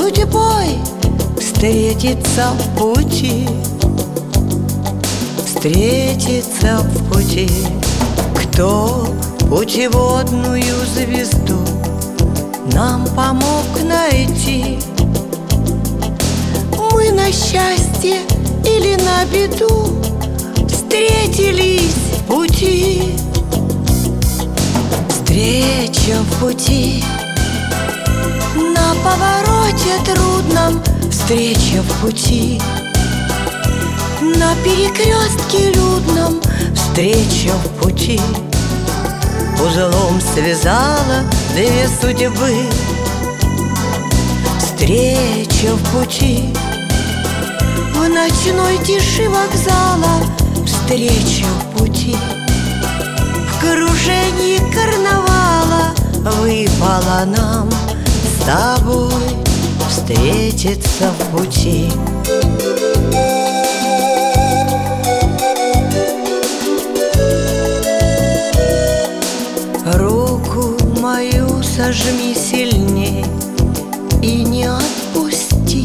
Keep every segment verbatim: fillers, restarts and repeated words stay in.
судьбой встретиться в пути, встретиться в пути. Кто путеводную звезду нам помог найти? Мы на счастье или на беду встретились в пути. Встреча в пути. На повороте трудном встреча в пути. На перекрестке людном встреча в пути. Узлом связала две судьбы. Встреча в пути. В ночной тиши вокзала встреча в пути. В кружении карнавала выпало нам с тобой встретиться в пути. Руку мою сожми сильней и не отпусти.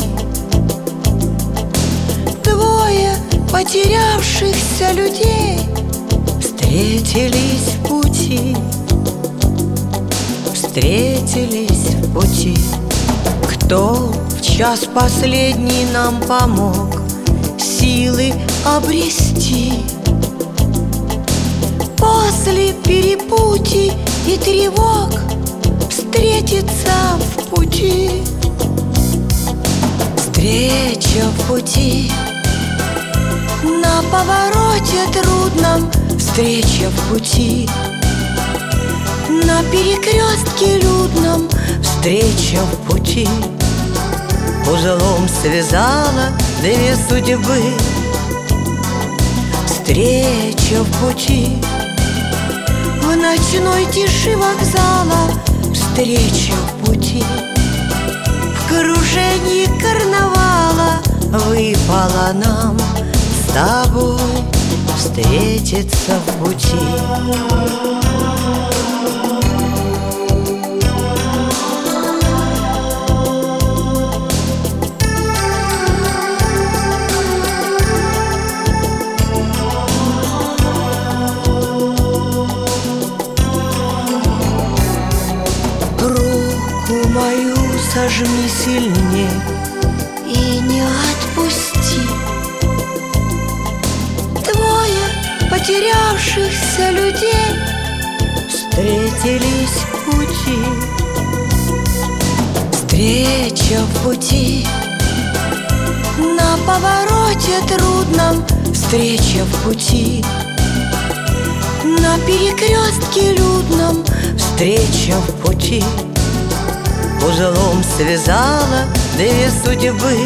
Двое потерявшихся людей встретились в пути. Встретились в пути. Кто в час последний нам помог силы обрести? После перепутий и тревог встретиться в пути. Встреча в пути. На повороте трудном встреча в пути. На перекрестке людном встреча в пути. Узлом связала две судьбы. Встреча в пути. В ночной тиши вокзала встреча в пути. В кружении карнавала выпало нам с тобой встретиться в пути. Руку мою сожми сильней и не отпусти. Двое потерявшихся людей встретились в пути. Встреча в пути. На повороте трудном встреча в пути. На перекрестке людном встреча в пути. Узлом связала две судьбы.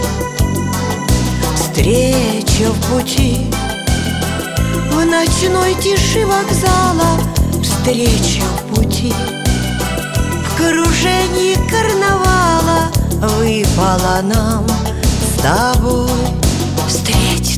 Встреча в пути. В ночной тиши вокзала встреча в пути. В кружении карнавала выпало нам с тобой встретиться